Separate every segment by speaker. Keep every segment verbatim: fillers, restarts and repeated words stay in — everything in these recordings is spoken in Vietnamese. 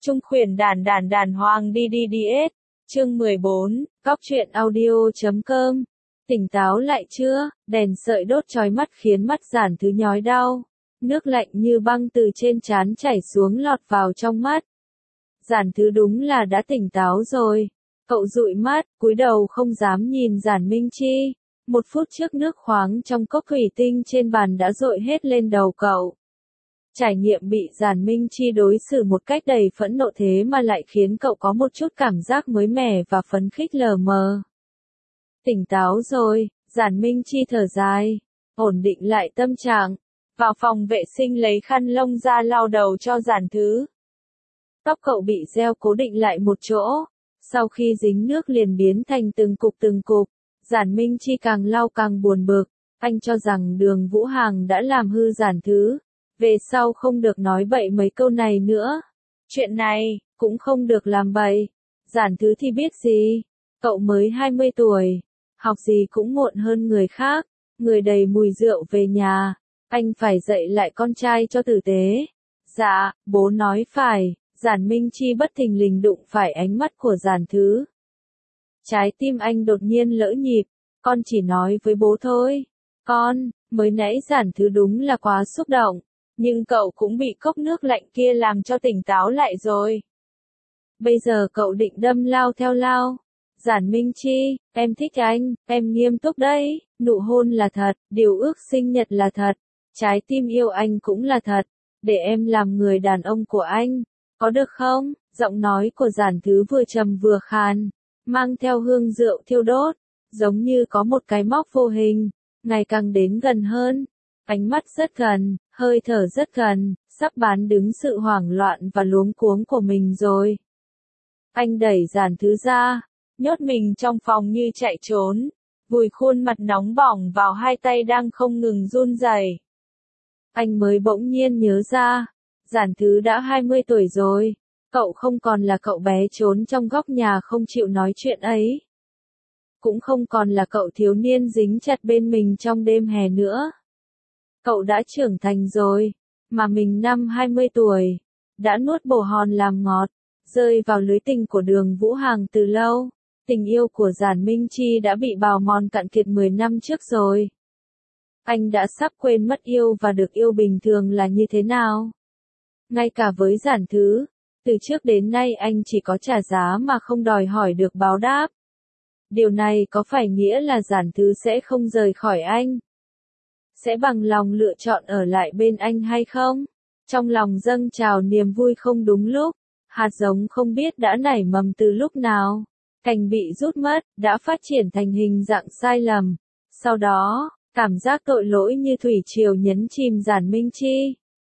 Speaker 1: Trung khuyển đàn đàn đàn hoang đi đi đi ết. Chương mười bốn, Cóc truyện audio chấm com. Tỉnh táo lại chưa, đèn sợi đốt chói mắt khiến mắt Giản Thứ nhói đau. Nước lạnh như băng từ trên trán chảy xuống lọt vào trong mắt. Giản Thứ đúng là đã tỉnh táo rồi. Cậu dụi mắt, cúi đầu không dám nhìn Giản Minh Chi. Một phút trước nước khoáng trong cốc thủy tinh trên bàn đã dội hết lên đầu cậu. Trải nghiệm bị Giản Minh Chi đối xử một cách đầy phẫn nộ thế mà lại khiến cậu có một chút cảm giác mới mẻ và phấn khích lờ mờ. Tỉnh táo rồi, Giản Minh Chi thở dài, ổn định lại tâm trạng, vào phòng vệ sinh lấy khăn lông ra lau đầu cho Giản Thứ. Tóc cậu bị gel cố định lại một chỗ, sau khi dính nước liền biến thành từng cục từng cục. Giản Minh Chi càng lau càng buồn bực, anh cho rằng Đường Vũ Hằng đã làm hư Giản Thứ. Về sau không được nói bậy mấy câu này nữa. Chuyện này, cũng không được làm bậy. Giản Thứ thì biết gì. Cậu mới hai mươi tuổi. Học gì cũng muộn hơn người khác. Người đầy mùi rượu về nhà. Anh phải dạy lại con trai cho tử tế. Dạ, bố nói phải. Giản Minh Chi bất thình lình đụng phải ánh mắt của Giản Thứ. Trái tim anh đột nhiên lỡ nhịp. Con chỉ nói với bố thôi. Con, mới nãy Giản Thứ đúng là quá xúc động. Nhưng cậu cũng bị cốc nước lạnh kia làm cho tỉnh táo lại rồi. Bây giờ cậu định đâm lao theo lao. Giản Minh Chi, em thích anh, em nghiêm túc đấy, nụ hôn là thật, điều ước sinh nhật là thật, trái tim yêu anh cũng là thật, để em làm người đàn ông của anh, có được không? Giọng nói của Giản Thứ vừa trầm vừa khàn, mang theo hương rượu thiêu đốt, giống như có một cái móc vô hình, ngày càng đến gần hơn. Ánh mắt rất gần, hơi thở rất gần, sắp bán đứng sự hoảng loạn và luống cuống của mình rồi. Anh đẩy Giản Thứ ra, nhốt mình trong phòng như chạy trốn, vùi khuôn mặt nóng bỏng vào hai tay đang không ngừng run rẩy. Anh mới bỗng nhiên nhớ ra, Giản Thứ đã hai mươi tuổi rồi, cậu không còn là cậu bé trốn trong góc nhà không chịu nói chuyện ấy. Cũng không còn là cậu thiếu niên dính chặt bên mình trong đêm hè nữa. Cậu đã trưởng thành rồi, mà mình năm hai mươi tuổi, đã nuốt bồ hòn làm ngọt, rơi vào lưới tình của Đường Vũ Hằng từ lâu. Tình yêu của Giản Minh Chi đã bị bào mòn cạn kiệt mười năm trước rồi. Anh đã sắp quên mất yêu và được yêu bình thường là như thế nào. Ngay cả với Giản Thứ, từ trước đến nay anh chỉ có trả giá mà không đòi hỏi được báo đáp. Điều này có phải nghĩa là Giản Thứ sẽ không rời khỏi anh? Sẽ bằng lòng lựa chọn ở lại bên anh hay không? Trong lòng dâng trào niềm vui không đúng lúc, hạt giống không biết đã nảy mầm từ lúc nào, cành bị rút mất, đã phát triển thành hình dạng sai lầm. Sau đó, cảm giác tội lỗi như thủy triều nhấn chìm Giản Minh Chi.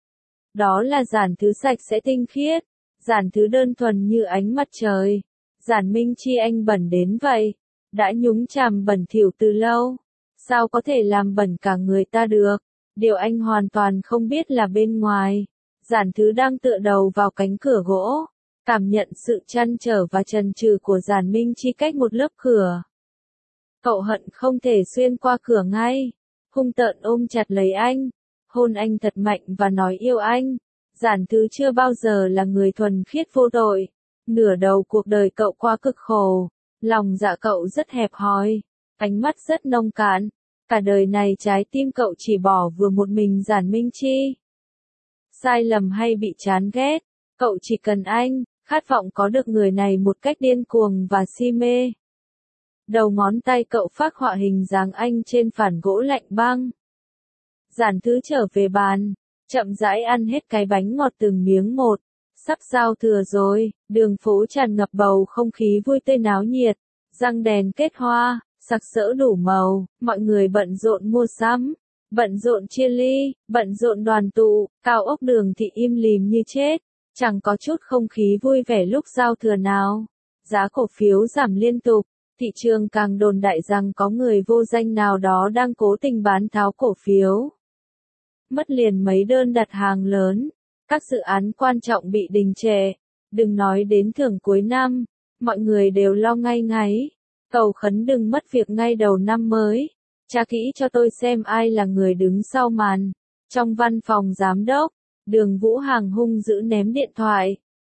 Speaker 1: Đó là Giản Thứ sạch sẽ tinh khiết, Giản Thứ đơn thuần như ánh mặt trời. Giản Minh Chi anh bẩn đến vậy, đã nhúng chàm bẩn thỉu từ lâu. Sao có thể làm bẩn cả người ta được? Điều anh hoàn toàn không biết là bên ngoài, Giản Thứ đang tựa đầu vào cánh cửa gỗ, cảm nhận sự trăn trở và chần chừ của Giản Minh Chi cách một lớp cửa. Cậu hận không thể xuyên qua cửa ngay, hung tợn ôm chặt lấy anh, hôn anh thật mạnh và nói yêu anh. Giản Thứ chưa bao giờ là người thuần khiết vô tội, nửa đầu cuộc đời cậu qua cực khổ, lòng dạ cậu rất hẹp hòi. Ánh mắt rất nông cạn, cả đời này trái tim cậu chỉ bỏ vừa một mình Giản Minh Chi. Sai lầm hay bị chán ghét, cậu chỉ cần anh, khát vọng có được người này một cách điên cuồng và si mê. Đầu ngón tay cậu phác họa hình dáng anh trên phản gỗ lạnh băng. Giản Thứ trở về bàn, chậm rãi ăn hết cái bánh ngọt từng miếng một. Sắp giao thừa rồi, đường phố tràn ngập bầu không khí vui tươi náo nhiệt, răng đèn kết hoa, sặc sỡ đủ màu, mọi người bận rộn mua sắm, bận rộn chia ly, bận rộn đoàn tụ, cao ốc Đường Thị im lìm như chết, chẳng có chút không khí vui vẻ lúc giao thừa nào. Giá cổ phiếu giảm liên tục, thị trường càng đồn đại rằng có người vô danh nào đó đang cố tình bán tháo cổ phiếu. Mất liền mấy đơn đặt hàng lớn, các dự án quan trọng bị đình trệ, đừng nói đến thưởng cuối năm, mọi người đều lo ngay ngáy. Cầu khấn đừng mất việc ngay đầu năm mới. Tra kỹ cho tôi xem ai là người đứng sau màn. Trong văn phòng giám đốc, Đường Vũ Hằng hung dữ ném điện thoại.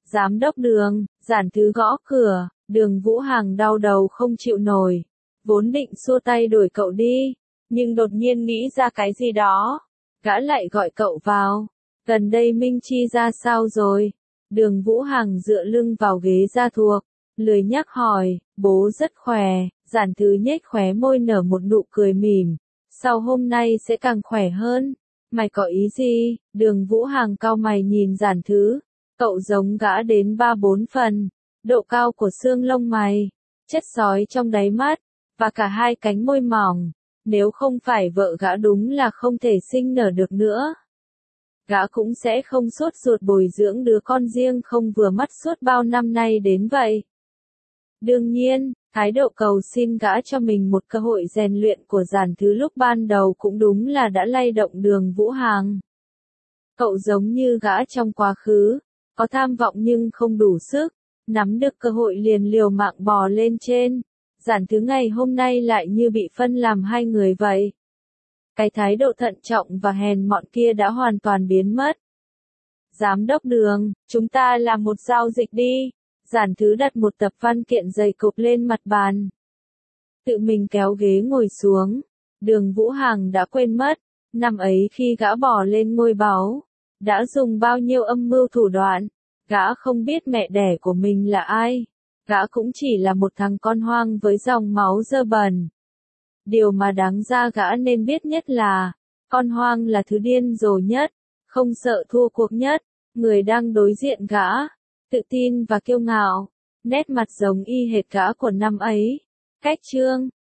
Speaker 1: Giám đốc Đường, Giản Thứ gõ cửa, Đường Vũ Hằng đau đầu không chịu nổi. Vốn định xua tay đuổi cậu đi, nhưng đột nhiên nghĩ ra cái gì đó. Gã lại gọi cậu vào. Gần đây Minh Chi ra sao rồi? Đường Vũ Hằng dựa lưng vào ghế da thuộc, lười nhác hỏi, bố rất khỏe. Giản Thứ nhếch khóe môi nở một nụ cười mỉm. Sau hôm nay sẽ càng khỏe hơn. Mày có ý gì? Đường Vũ Hằng cau mày nhìn Giản Thứ. Cậu giống gã đến ba bốn phần. Độ cao của xương lông mày, chất sói trong đáy mắt, và cả hai cánh môi mỏng. Nếu không phải vợ gã đúng là không thể sinh nở được nữa. Gã cũng sẽ không sốt ruột bồi dưỡng đứa con riêng không vừa mắt suốt bao năm nay đến vậy. Đương nhiên, thái độ cầu xin gã cho mình một cơ hội rèn luyện của Giản Thứ lúc ban đầu cũng đúng là đã lay động Đường Vũ Hằng. Cậu giống như gã trong quá khứ, có tham vọng nhưng không đủ sức, nắm được cơ hội liền liều mạng bò lên trên. Giản Thứ ngày hôm nay lại như bị phân làm hai người vậy. Cái thái độ thận trọng và hèn mọn kia đã hoàn toàn biến mất. Giám đốc Đường, chúng ta làm một giao dịch đi. Giản Thứ đặt một tập văn kiện dày cộp lên mặt bàn. Tự mình kéo ghế ngồi xuống. Đường Vũ Hằng đã quên mất, năm ấy khi gã bò lên ngôi báu, đã dùng bao nhiêu âm mưu thủ đoạn. Gã không biết mẹ đẻ của mình là ai. Gã cũng chỉ là một thằng con hoang với dòng máu dơ bẩn. Điều mà đáng ra gã nên biết nhất là, con hoang là thứ điên rồ nhất, không sợ thua cuộc nhất. Người đang đối diện gã, tự tin và kiêu ngạo, nét mặt giống y hệt gã của năm ấy. Cách chương